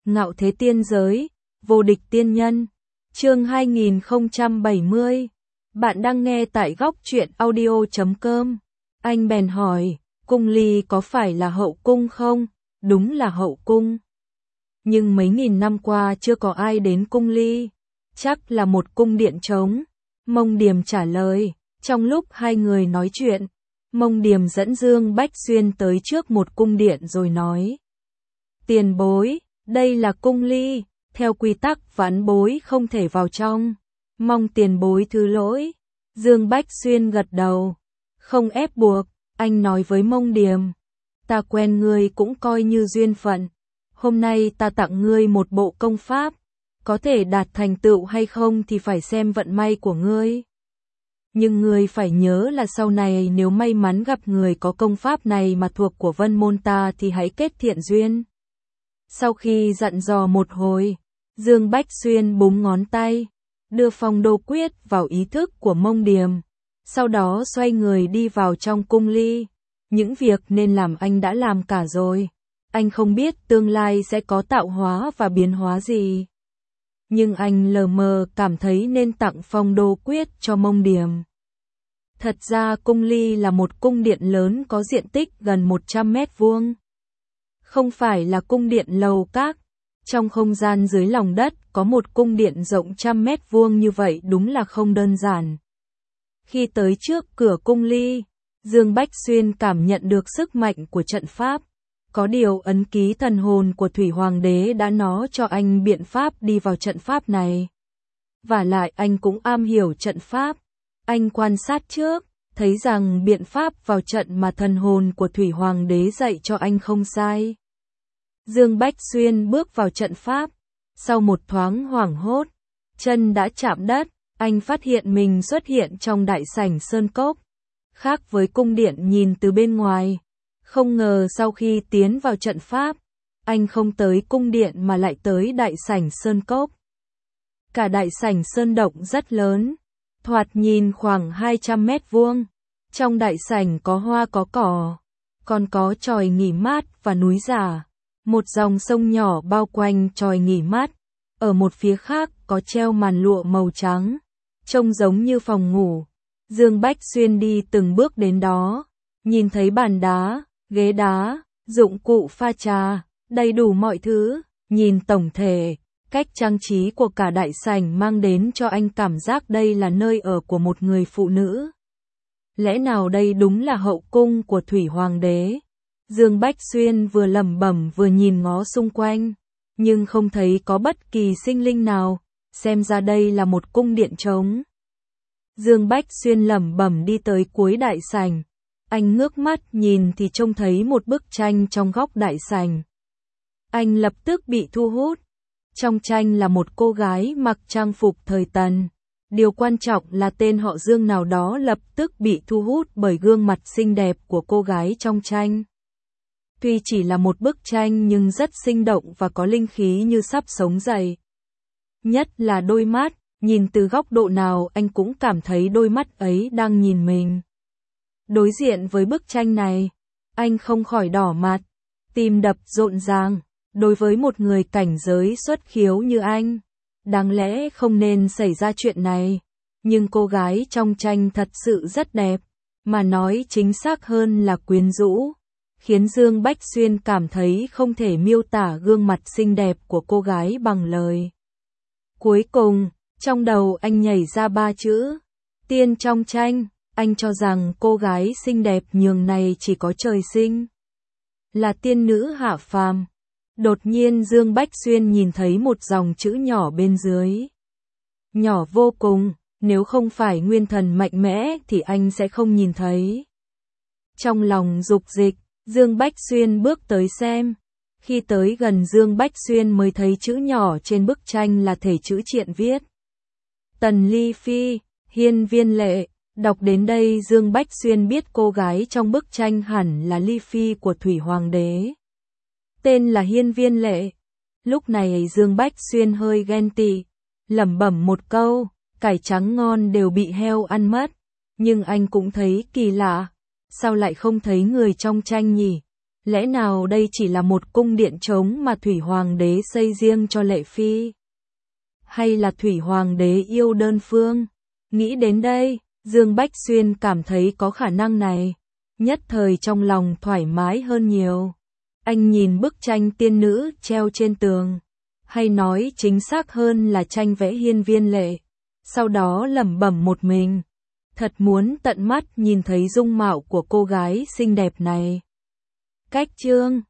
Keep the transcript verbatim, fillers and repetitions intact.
Ngạo thế tiên giới, vô địch tiên nhân. Chương hai nghìn không trăm bảy mươi. Bạn đang nghe tại góc truyện audio chấm com. Anh bèn hỏi, cung ly có phải là hậu cung không? Đúng là hậu cung. Nhưng mấy nghìn năm qua chưa có ai đến cung ly. Chắc là một cung điện trống. Mông Điềm trả lời. Trong lúc hai người nói chuyện, Mông Điềm dẫn Dương Bách Xuyên tới trước một cung điện rồi nói. Tiền bối, đây là cung ly, theo quy tắc vãn bối không thể vào trong. Mong tiền bối thứ lỗi. Dương Bách Xuyên gật đầu. Không ép buộc, anh nói với Mông Điềm. Ta quen ngươi cũng coi như duyên phận. Hôm nay ta tặng ngươi một bộ công pháp. Có thể đạt thành tựu hay không thì phải xem vận may của ngươi. Nhưng ngươi phải nhớ là sau này nếu may mắn gặp người có công pháp này mà thuộc của Vân môn ta thì hãy kết thiện duyên. Sau khi dặn dò một hồi, Dương Bách Xuyên búng ngón tay, đưa phong đô quyết vào ý thức của Mông Điềm. Sau đó xoay người đi vào trong cung ly. Những việc nên làm anh đã làm cả rồi. Anh không biết tương lai sẽ có tạo hóa và biến hóa gì. Nhưng anh lờ mờ cảm thấy nên tặng phong đô quyết cho Mông Điềm. Thật ra cung ly là một cung điện lớn có diện tích gần một trăm mét vuông. Không phải là cung điện lầu các. Trong không gian dưới lòng đất có một cung điện rộng trăm mét vuông như vậy đúng là không đơn giản. Khi tới trước cửa cung ly, Dương Bách Xuyên cảm nhận được sức mạnh của trận pháp. Có điều ấn ký thần hồn của Thủy Hoàng đế đã nói cho anh biện pháp đi vào trận pháp này. Và lại anh cũng am hiểu trận pháp. Anh quan sát trước, thấy rằng biện pháp vào trận mà thần hồn của Thủy Hoàng đế dạy cho anh không sai. Dương Bách Xuyên bước vào trận pháp. Sau một thoáng hoảng hốt, chân đã chạm đất, anh phát hiện mình xuất hiện trong đại sảnh sơn cốc. Khác với cung điện nhìn từ bên ngoài. Không ngờ sau khi tiến vào trận pháp, anh không tới cung điện mà lại tới đại sảnh sơn cốc. Cả đại sảnh sơn động rất lớn, thoạt nhìn khoảng hai trăm mét vuông. Trong đại sảnh có hoa có cỏ, còn có chòi nghỉ mát và núi giả. Một dòng sông nhỏ bao quanh chòi nghỉ mát. Ở một phía khác có treo màn lụa màu trắng, trông giống như phòng ngủ. Dương Bách Xuyên đi từng bước đến đó, nhìn thấy bàn đá, ghế đá, dụng cụ pha trà, đầy đủ mọi thứ. Nhìn tổng thể, cách trang trí của cả đại sảnh mang đến cho anh cảm giác đây là nơi ở của một người phụ nữ. Lẽ nào đây đúng là hậu cung của Thủy Hoàng đế? Dương Bách Xuyên vừa lẩm bẩm vừa nhìn ngó xung quanh, nhưng không thấy có bất kỳ sinh linh nào, xem ra đây là một cung điện trống. Dương Bách Xuyên lẩm bẩm đi tới cuối đại sảnh. Anh ngước mắt nhìn thì trông thấy một bức tranh trong góc đại sảnh. Anh lập tức bị thu hút. Trong tranh là một cô gái mặc trang phục thời Tần. Điều quan trọng là tên họ Dương nào đó lập tức bị thu hút bởi gương mặt xinh đẹp của cô gái trong tranh. Tuy chỉ là một bức tranh nhưng rất sinh động và có linh khí như sắp sống dậy. Nhất là đôi mắt, nhìn từ góc độ nào anh cũng cảm thấy đôi mắt ấy đang nhìn mình. Đối diện với bức tranh này, anh không khỏi đỏ mặt, tim đập rộn ràng. Đối với một người cảnh giới xuất khiếu như anh, đáng lẽ không nên xảy ra chuyện này. Nhưng cô gái trong tranh thật sự rất đẹp, mà nói chính xác hơn là quyến rũ, khiến Dương Bách Xuyên cảm thấy không thể miêu tả gương mặt xinh đẹp của cô gái bằng lời. Cuối cùng, trong đầu anh nhảy ra ba chữ, tiên trong tranh. Anh cho rằng cô gái xinh đẹp nhường này chỉ có trời sinh, là tiên nữ hạ phàm. Đột nhiên Dương Bách Xuyên nhìn thấy một dòng chữ nhỏ bên dưới. Nhỏ vô cùng, nếu không phải nguyên thần mạnh mẽ thì anh sẽ không nhìn thấy. Trong lòng dục dịch, Dương Bách Xuyên bước tới xem. Khi tới gần Dương Bách Xuyên mới thấy chữ nhỏ trên bức tranh là thể chữ triện viết. Tần Ly Phi, hiên viên lệ. Đọc đến đây Dương Bách Xuyên biết cô gái trong bức tranh hẳn là Ly Phi của Thủy Hoàng đế. Tên là hiên viên lệ. Lúc này Dương Bách Xuyên hơi ghen tị, lẩm bẩm một câu, cải trắng ngon đều bị heo ăn mất. Nhưng anh cũng thấy kỳ lạ, sao lại không thấy người trong tranh nhỉ? Lẽ nào đây chỉ là một cung điện trống mà Thủy Hoàng đế xây riêng cho Lệ Phi? Hay là Thủy Hoàng đế yêu đơn phương? Nghĩ đến đây, Dương Bách Xuyên cảm thấy có khả năng này, nhất thời trong lòng thoải mái hơn nhiều. Anh nhìn bức tranh tiên nữ treo trên tường, hay nói chính xác hơn là tranh vẽ hiên viên lệ, sau đó lẩm bẩm một mình, thật muốn tận mắt nhìn thấy dung mạo của cô gái xinh đẹp này. Cách chương